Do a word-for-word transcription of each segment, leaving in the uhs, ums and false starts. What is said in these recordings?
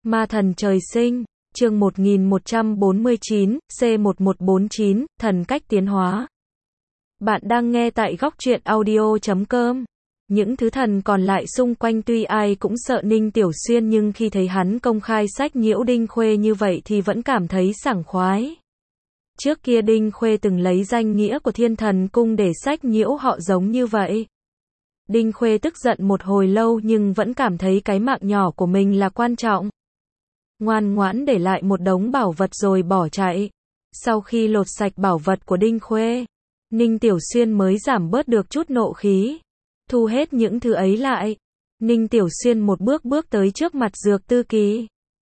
Ma thần trời sinh, chương một nghìn một trăm bốn mươi chín, C một một bốn chín, thần cách tiến hóa. Bạn đang nghe tại góc truyện audio chấm com. Những thứ thần còn lại xung quanh tuy ai cũng sợ Ninh Tiểu Xuyên, nhưng khi thấy hắn công khai sách nhiễu Đinh Khuê như vậy thì vẫn cảm thấy sảng khoái. Trước kia Đinh Khuê từng lấy danh nghĩa của Thiên Thần Cung để sách nhiễu họ giống như vậy. Đinh Khuê tức giận một hồi lâu nhưng vẫn cảm thấy cái mạng nhỏ của mình là quan trọng. Ngoan ngoãn để lại một đống bảo vật rồi bỏ chạy. Sau khi lột sạch bảo vật của Đinh Khuê, Ninh Tiểu Xuyên mới giảm bớt được chút nộ khí. Thu hết những thứ ấy lại, Ninh Tiểu Xuyên một bước bước tới trước mặt Dược Tư Kỳ.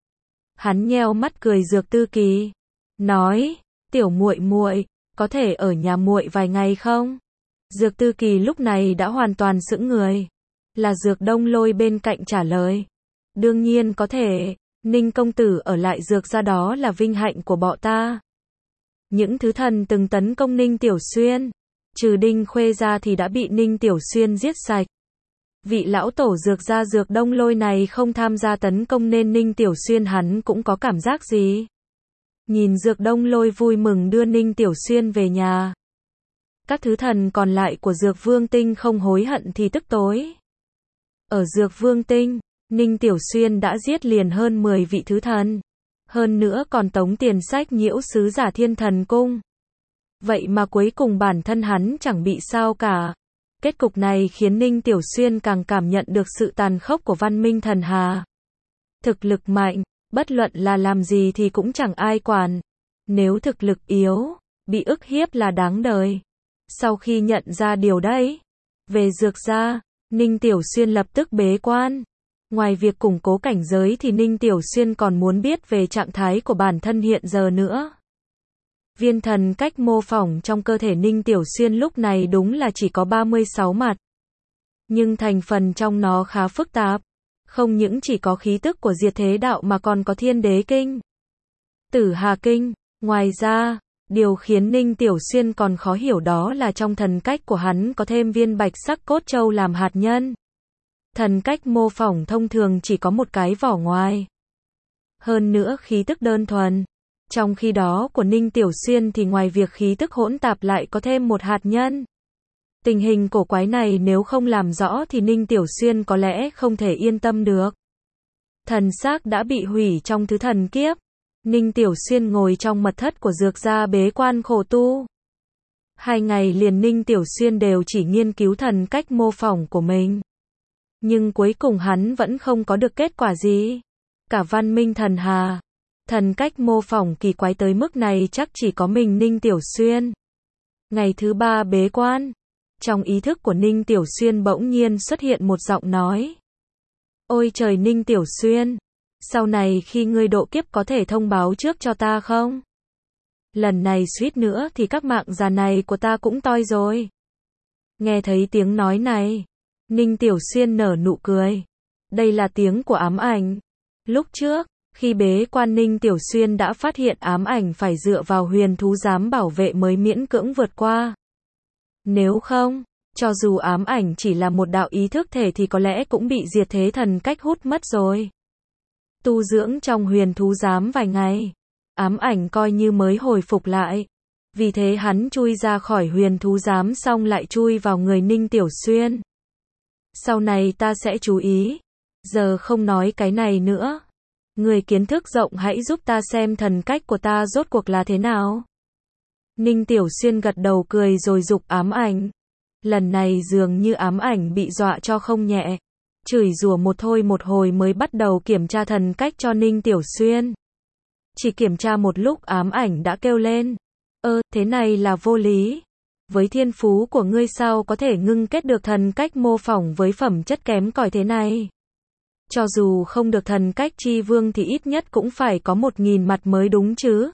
Hắn nheo mắt cười Dược Tư Kỳ, nói: "Tiểu muội muội, có thể ở nhà muội vài ngày không?" Dược Tư Kỳ lúc này đã hoàn toàn sững người. Là Dược Đông Lôi bên cạnh trả lời: "Đương nhiên có thể, Ninh công tử ở lại Dược gia đó là vinh hạnh của bọn ta." Những thứ thần từng tấn công Ninh Tiểu Xuyên, trừ Đinh Khuê ra thì đã bị Ninh Tiểu Xuyên giết sạch. Vị lão tổ Dược gia Dược Đông Lôi này không tham gia tấn công nên Ninh Tiểu Xuyên hắn cũng có cảm giác gì. Nhìn Dược Đông Lôi vui mừng đưa Ninh Tiểu Xuyên về nhà. Các thứ thần còn lại của Dược Vương Tinh không hối hận thì tức tối. Ở Dược Vương Tinh, Ninh Tiểu Xuyên đã giết liền hơn mười vị thứ thần. Hơn nữa còn tống tiền sách nhiễu sứ giả Thiên Thần Cung. Vậy mà cuối cùng bản thân hắn chẳng bị sao cả. Kết cục này khiến Ninh Tiểu Xuyên càng cảm nhận được sự tàn khốc của văn minh thần hà. Thực lực mạnh, bất luận là làm gì thì cũng chẳng ai quản. Nếu thực lực yếu, bị ức hiếp là đáng đời. Sau khi nhận ra điều đấy, về Dược gia, Ninh Tiểu Xuyên lập tức bế quan. Ngoài việc củng cố cảnh giới thì Ninh Tiểu Xuyên còn muốn biết về trạng thái của bản thân hiện giờ nữa. Viên thần cách mô phỏng trong cơ thể Ninh Tiểu Xuyên lúc này đúng là chỉ có ba mươi sáu mặt. Nhưng thành phần trong nó khá phức tạp. Không những chỉ có khí tức của Diệt Thế Đạo mà còn có Thiên Đế Kinh, Tử Hà Kinh. Ngoài ra, điều khiến Ninh Tiểu Xuyên còn khó hiểu đó là trong thần cách của hắn có thêm viên bạch sắc cốt châu làm hạt nhân. Thần cách mô phỏng thông thường chỉ có một cái vỏ ngoài. Hơn nữa khí tức đơn thuần. Trong khi đó của Ninh Tiểu Xuyên thì ngoài việc khí tức hỗn tạp lại có thêm một hạt nhân. Tình hình cổ quái này nếu không làm rõ thì Ninh Tiểu Xuyên có lẽ không thể yên tâm được. Thần xác đã bị hủy trong thứ thần kiếp. Ninh Tiểu Xuyên ngồi trong mật thất của Dược gia bế quan khổ tu. Hai ngày liền Ninh Tiểu Xuyên đều chỉ nghiên cứu thần cách mô phỏng của mình. Nhưng cuối cùng hắn vẫn không có được kết quả gì. Cả văn minh thần hà, thần cách mô phỏng kỳ quái tới mức này chắc chỉ có mình Ninh Tiểu Xuyên. Ngày thứ ba bế quan, trong ý thức của Ninh Tiểu Xuyên bỗng nhiên xuất hiện một giọng nói. "Ôi trời Ninh Tiểu Xuyên, sau này khi ngươi độ kiếp có thể thông báo trước cho ta không? Lần này suýt nữa thì các mạng già này của ta cũng toi rồi." Nghe thấy tiếng nói này, Ninh Tiểu Xuyên nở nụ cười. Đây là tiếng của ám ảnh. Lúc trước, khi bế quan Ninh Tiểu Xuyên đã phát hiện ám ảnh phải dựa vào huyền thú giám bảo vệ mới miễn cưỡng vượt qua. Nếu không, cho dù ám ảnh chỉ là một đạo ý thức thể thì có lẽ cũng bị Diệt Thế thần cách hút mất rồi. Tu dưỡng trong huyền thú giám vài ngày, ám ảnh coi như mới hồi phục lại. Vì thế hắn chui ra khỏi huyền thú giám xong lại chui vào người Ninh Tiểu Xuyên. Sau này ta sẽ chú ý. Giờ không nói cái này nữa. Người kiến thức rộng hãy giúp ta xem thần cách của ta rốt cuộc là thế nào. Ninh Tiểu Xuyên gật đầu cười rồi giục ám ảnh. Lần này dường như ám ảnh bị dọa cho không nhẹ. Chửi rủa một thôi một hồi mới bắt đầu kiểm tra thần cách cho Ninh Tiểu Xuyên. Chỉ kiểm tra một lúc ám ảnh đã kêu lên. Ơ, thế này là vô lý. Với thiên phú của ngươi sao có thể ngưng kết được thần cách mô phỏng với phẩm chất kém cỏi thế này? Cho dù không được thần cách chi vương thì ít nhất cũng phải có một nghìn mặt mới đúng chứ.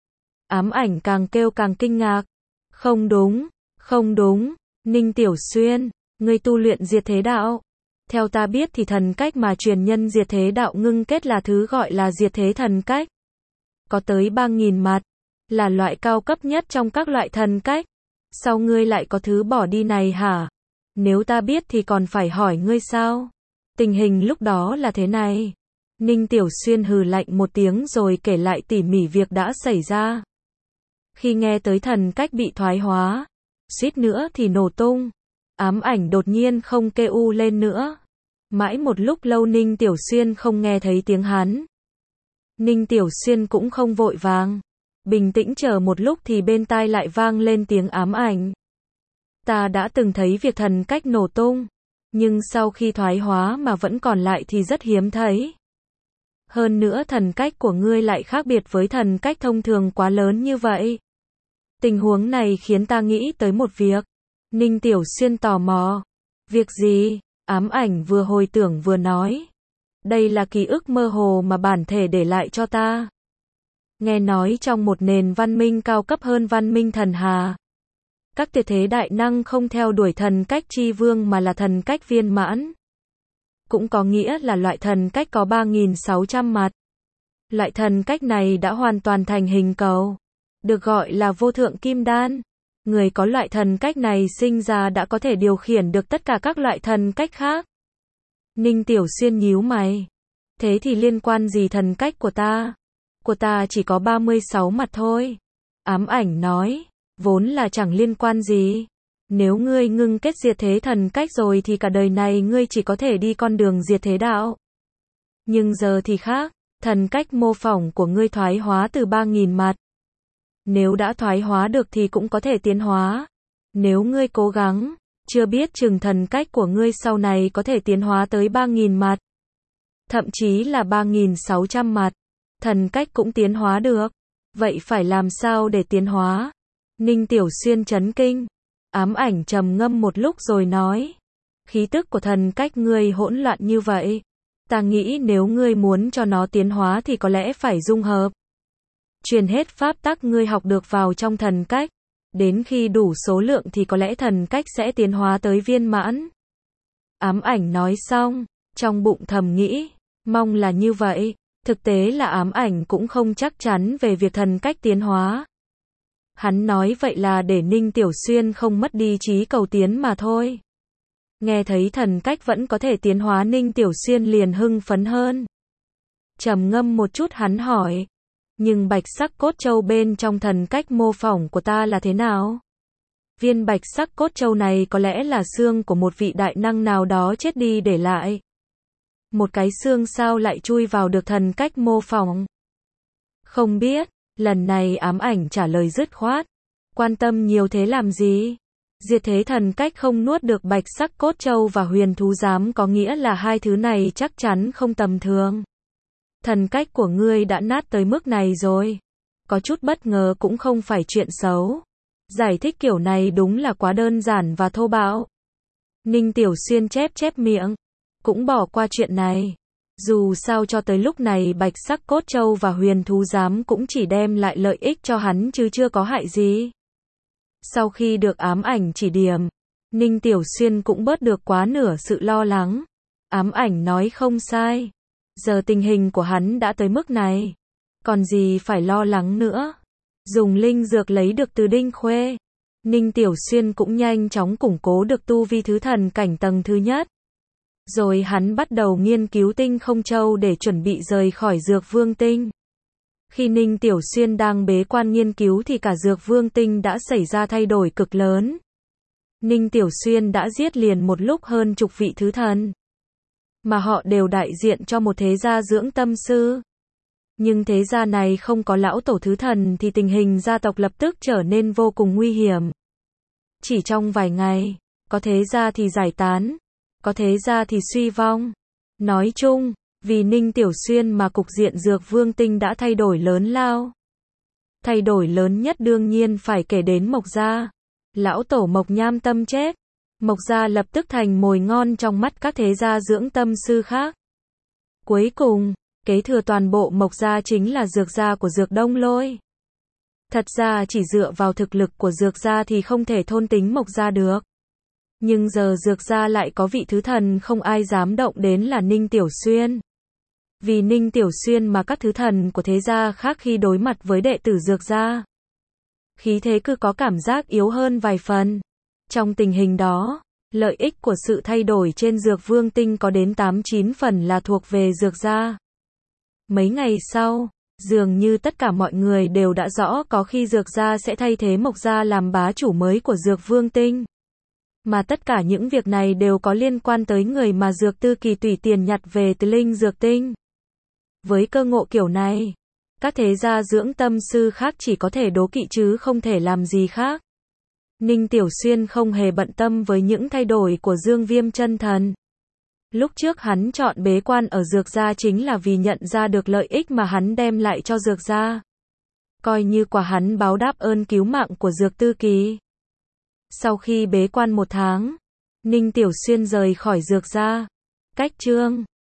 Ám ảnh càng kêu càng kinh ngạc. Không đúng, không đúng, Ninh Tiểu Xuyên, ngươi tu luyện Diệt Thế Đạo. Theo ta biết thì thần cách mà truyền nhân Diệt Thế Đạo ngưng kết là thứ gọi là Diệt Thế thần cách. Có tới ba nghìn mặt, là loại cao cấp nhất trong các loại thần cách. Sao ngươi lại có thứ bỏ đi này hả? Nếu ta biết thì còn phải hỏi ngươi sao? Tình hình lúc đó là thế này. Ninh Tiểu Xuyên hừ lạnh một tiếng rồi kể lại tỉ mỉ việc đã xảy ra. Khi nghe tới thần cách bị thoái hóa, suýt nữa thì nổ tung. Ám ảnh đột nhiên không kêu u lên nữa. Mãi một lúc lâu Ninh Tiểu Xuyên không nghe thấy tiếng hắn. Ninh Tiểu Xuyên cũng không vội vàng. Bình tĩnh chờ một lúc thì bên tai lại vang lên tiếng ám ảnh. Ta đã từng thấy việc thần cách nổ tung, nhưng sau khi thoái hóa mà vẫn còn lại thì rất hiếm thấy. Hơn nữa thần cách của ngươi lại khác biệt với thần cách thông thường quá lớn như vậy. Tình huống này khiến ta nghĩ tới một việc. Ninh Tiểu Xuyên tò mò. Việc gì? Ám ảnh vừa hồi tưởng vừa nói. Đây là ký ức mơ hồ mà bản thể để lại cho ta. Nghe nói trong một nền văn minh cao cấp hơn văn minh thần hà, các tuyệt thế đại năng không theo đuổi thần cách chi vương mà là thần cách viên mãn. Cũng có nghĩa là loại thần cách có ba nghìn sáu trăm mặt. Loại thần cách này đã hoàn toàn thành hình cầu, được gọi là vô thượng kim đan. Người có loại thần cách này sinh ra đã có thể điều khiển được tất cả các loại thần cách khác. Ninh Tiểu Xuyên nhíu mày. Thế thì liên quan gì thần cách của ta? Của ta chỉ có ba mươi sáu mặt thôi. Ám ảnh nói, vốn là chẳng liên quan gì. Nếu ngươi ngưng kết diệt thế thần cách rồi thì cả đời này ngươi chỉ có thể đi con đường diệt thế đạo. Nhưng giờ thì khác, thần cách mô phỏng của ngươi thoái hóa từ ba nghìn mặt. Nếu đã thoái hóa được thì cũng có thể tiến hóa. Nếu ngươi cố gắng, chưa biết chừng thần cách của ngươi sau này có thể tiến hóa tới ba nghìn mặt. Thậm chí là ba nghìn sáu trăm mặt. Thần cách cũng tiến hóa được. Vậy phải làm sao để tiến hóa? Ninh Tiểu Xuyên chấn kinh. Ám ảnh trầm ngâm một lúc rồi nói. Khí tức của thần cách ngươi hỗn loạn như vậy. Ta nghĩ nếu ngươi muốn cho nó tiến hóa thì có lẽ phải dung hợp. Truyền hết pháp tắc ngươi học được vào trong thần cách. Đến khi đủ số lượng thì có lẽ thần cách sẽ tiến hóa tới viên mãn. Ám ảnh nói xong, trong bụng thầm nghĩ, mong là như vậy. Thực tế là ám ảnh cũng không chắc chắn về việc thần cách tiến hóa. Hắn nói vậy là để Ninh Tiểu Xuyên không mất đi trí cầu tiến mà thôi. Nghe thấy thần cách vẫn có thể tiến hóa Ninh Tiểu Xuyên liền hưng phấn hơn. Trầm ngâm một chút hắn hỏi. Nhưng bạch sắc cốt châu bên trong thần cách mô phỏng của ta là thế nào? Viên bạch sắc cốt châu này có lẽ là xương của một vị đại năng nào đó chết đi để lại. Một cái xương sao lại chui vào được thần cách mô phỏng? Không biết, lần này ám ảnh trả lời dứt khoát. Quan tâm nhiều thế làm gì? Diệt thế thần cách không nuốt được bạch sắc cốt châu và huyền thú giám có nghĩa là hai thứ này chắc chắn không tầm thường. Thần cách của ngươi đã nát tới mức này rồi. Có chút bất ngờ cũng không phải chuyện xấu. Giải thích kiểu này đúng là quá đơn giản và thô bạo. Ninh Tiểu Xuyên chép chép miệng. Cũng bỏ qua chuyện này. Dù sao cho tới lúc này bạch sắc cốt châu và huyền thú giám cũng chỉ đem lại lợi ích cho hắn chứ chưa có hại gì. Sau khi được ám ảnh chỉ điểm, Ninh Tiểu Xuyên cũng bớt được quá nửa sự lo lắng. Ám ảnh nói không sai. Giờ tình hình của hắn đã tới mức này. Còn gì phải lo lắng nữa. Dùng linh dược lấy được từ Đinh Khuê. Ninh Tiểu Xuyên cũng nhanh chóng củng cố được tu vi thứ thần cảnh tầng thứ nhất. Rồi hắn bắt đầu nghiên cứu tinh không châu để chuẩn bị rời khỏi dược vương tinh. Khi Ninh Tiểu Xuyên đang bế quan nghiên cứu thì cả dược vương tinh đã xảy ra thay đổi cực lớn. Ninh Tiểu Xuyên đã giết liền một lúc hơn chục vị thứ thần. Mà họ đều đại diện cho một thế gia dưỡng tâm sư. Nhưng thế gia này không có lão tổ thứ thần thì tình hình gia tộc lập tức trở nên vô cùng nguy hiểm. Chỉ trong vài ngày, có thế gia thì giải tán, có thế gia thì suy vong. Nói chung, vì Ninh Tiểu Xuyên mà cục diện dược vương tinh đã thay đổi lớn lao. Thay đổi lớn nhất đương nhiên phải kể đến Mộc gia. Lão tổ Mộc Nham Tâm chết. Mộc gia lập tức thành mồi ngon trong mắt các thế gia dưỡng tâm sư khác. Cuối cùng, kế thừa toàn bộ Mộc gia chính là dược gia của Dược Đông Lôi. Thật ra chỉ dựa vào thực lực của dược gia thì không thể thôn tính Mộc gia được. Nhưng giờ dược gia lại có vị thứ thần không ai dám động đến là Ninh Tiểu Xuyên. Vì Ninh Tiểu Xuyên mà các thứ thần của thế gia khác khi đối mặt với đệ tử dược gia, khí thế cứ có cảm giác yếu hơn vài phần. Trong tình hình đó, lợi ích của sự thay đổi trên dược vương tinh có đến tám chín phần là thuộc về dược gia. Mấy ngày sau, dường như tất cả mọi người đều đã rõ có khi Dược gia sẽ thay thế Mộc gia làm bá chủ mới của Dược Vương Tinh. Mà tất cả những việc này đều có liên quan tới người mà Dược Tư Kỳ tùy tiền nhặt về từ Linh Dược Tinh. Với cơ ngộ kiểu này, các thế gia dưỡng tâm sư khác chỉ có thể đố kỵ chứ không thể làm gì khác. Ninh Tiểu Xuyên không hề bận tâm với những thay đổi của Dương Viêm chân thần. Lúc trước hắn chọn bế quan ở Dược gia chính là vì nhận ra được lợi ích mà hắn đem lại cho Dược gia. Coi như quả hắn báo đáp ơn cứu mạng của Dược Tư Kỳ. Sau khi bế quan một tháng, Ninh Tiểu Xuyên rời khỏi Dược gia. Cách chương